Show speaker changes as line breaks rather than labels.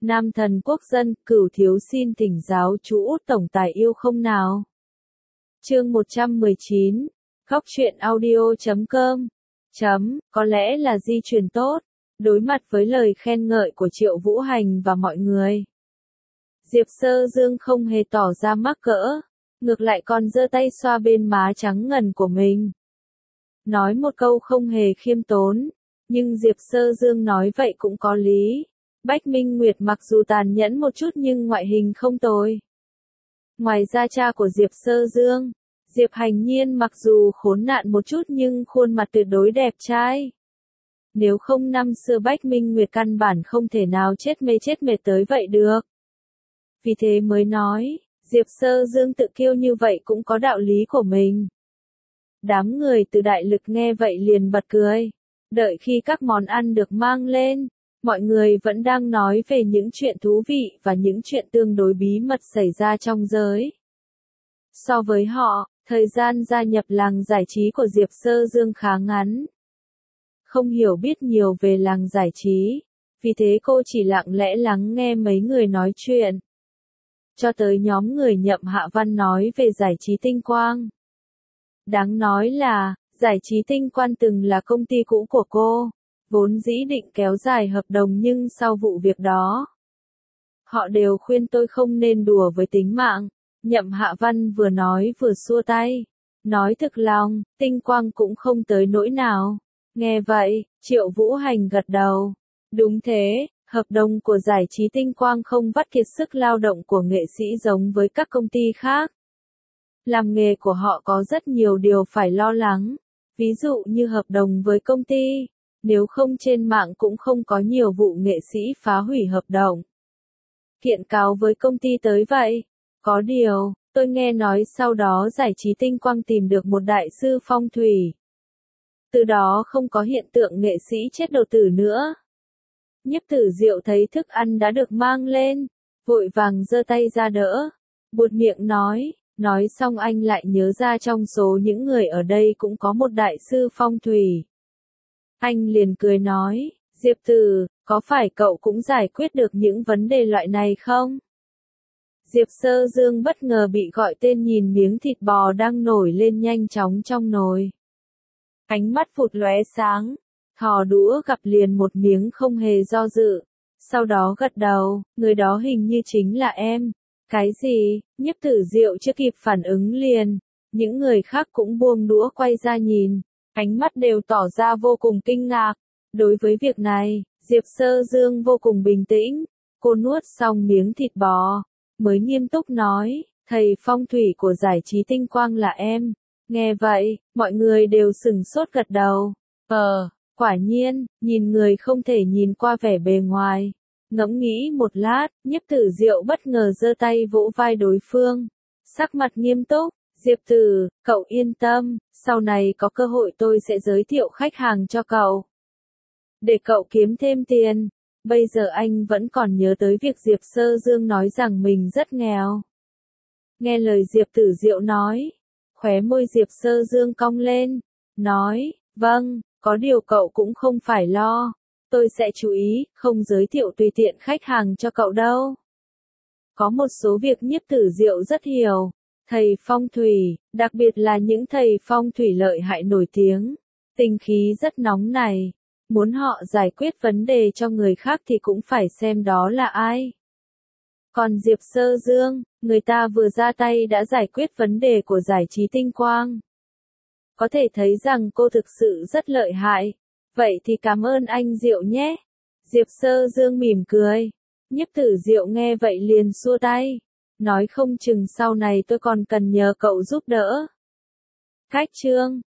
Nam thần quốc dân, Cửu thiếu xin thỉnh giáo chú Út tổng tài yêu không nào. Chương 119, Góc truyện audio.com. Có lẽ là di truyền tốt. Đối mặt với lời khen ngợi của Triệu Vũ Hành và mọi người, Diệp Sơ Dương không hề tỏ ra mắc cỡ, ngược lại còn giơ tay xoa bên má trắng ngần của mình. Nói một câu không hề khiêm tốn, nhưng Diệp Sơ Dương nói vậy cũng có lý. Bách Minh Nguyệt mặc dù tàn nhẫn một chút nhưng ngoại hình không tồi. Ngoài ra cha của Diệp Sơ Dương, Diệp Hành Nhiên mặc dù khốn nạn một chút nhưng khuôn mặt tuyệt đối đẹp trai. Nếu không năm xưa Bách Minh Nguyệt căn bản không thể nào chết mệt tới vậy được. Vì thế mới nói, Diệp Sơ Dương tự kiêu như vậy cũng có đạo lý của mình. Đám người từ đại lực nghe vậy liền bật cười. Đợi khi các món ăn được mang lên, mọi người vẫn đang nói về những chuyện thú vị và những chuyện tương đối bí mật xảy ra trong giới. So với họ, thời gian gia nhập làng giải trí của Diệp Sơ Dương khá ngắn. Không hiểu biết nhiều về làng giải trí, vì thế cô chỉ lặng lẽ lắng nghe mấy người nói chuyện. Cho tới nhóm người Nhậm Hạ Văn nói về giải trí Tinh Quang. Đáng nói là, giải trí Tinh Quang từng là công ty cũ của cô, vốn dĩ định kéo dài hợp đồng nhưng sau vụ việc đó, họ đều khuyên tôi không nên đùa với tính mạng. Nhậm Hạ Văn vừa nói vừa xua tay. Nói thực lòng, Tinh Quang cũng không tới nỗi nào. Nghe vậy, Triệu Vũ Hành gật đầu. Đúng thế, hợp đồng của giải trí Tinh Quang không vắt kiệt sức lao động của nghệ sĩ giống với các công ty khác. Làm nghề của họ có rất nhiều điều phải lo lắng. Ví dụ như hợp đồng với công ty, nếu không trên mạng cũng không có nhiều vụ nghệ sĩ phá hủy hợp đồng. Kiện cáo với công ty tới vậy. Có điều, tôi nghe nói sau đó giải trí Tinh Quang tìm được một đại sư phong thủy. Từ đó không có hiện tượng nghệ sĩ chết đột tử nữa. Nhiếp Tử Diệu thấy thức ăn đã được mang lên, vội vàng giơ tay ra đỡ, buột miệng nói xong anh lại nhớ ra trong số những người ở đây cũng có một đại sư phong thủy. Anh liền cười nói, Diệp Tử, có phải cậu cũng giải quyết được những vấn đề loại này không? Diệp Sơ Dương bất ngờ bị gọi tên nhìn miếng thịt bò đang nổi lên nhanh chóng trong nồi. Ánh mắt phụt lóe sáng, thò đũa gặm liền một miếng không hề do dự. Sau đó gật đầu, người đó hình như chính là em. Cái gì? Nhiếp Tử Diệu chưa kịp phản ứng liền. Những người khác cũng buông đũa quay ra nhìn. Ánh mắt đều tỏ ra vô cùng kinh ngạc. Đối với việc này, Diệp Sơ Dương vô cùng bình tĩnh. Cô nuốt xong miếng thịt bò, mới nghiêm túc nói, thầy phong thủy của giải trí Tinh Quang là em. Nghe vậy, mọi người đều sửng sốt gật đầu. Quả nhiên, nhìn người không thể nhìn qua vẻ bề ngoài. Ngẫm nghĩ một lát, Nhiếp Tử Diệu bất ngờ giơ tay vỗ vai đối phương. Sắc mặt nghiêm túc, Diệp Tử, cậu yên tâm, sau này có cơ hội tôi sẽ giới thiệu khách hàng cho cậu. Để cậu kiếm thêm tiền. Bây giờ anh vẫn còn nhớ tới việc Diệp Sơ Dương nói rằng mình rất nghèo. Nghe lời Diệp Tử Diệu nói, khóe môi Diệp Sơ Dương cong lên, nói, vâng, có điều cậu cũng không phải lo, tôi sẽ chú ý, không giới thiệu tùy tiện khách hàng cho cậu đâu. Có một số việc Nhiếp Tử Diệu rất hiểu, thầy phong thủy, đặc biệt là những thầy phong thủy lợi hại nổi tiếng, tinh khí rất nóng này. Muốn họ giải quyết vấn đề cho người khác thì cũng phải xem đó là ai. Còn Diệp Sơ Dương, người ta vừa ra tay đã giải quyết vấn đề của giải trí Tinh Quang. Có thể thấy rằng cô thực sự rất lợi hại. Vậy thì cảm ơn anh Diệu nhé. Diệp Sơ Dương mỉm cười. Nhiếp Tử Diệu nghe vậy liền xua tay. Nói không chừng sau này tôi còn cần nhờ cậu giúp đỡ. Cách chương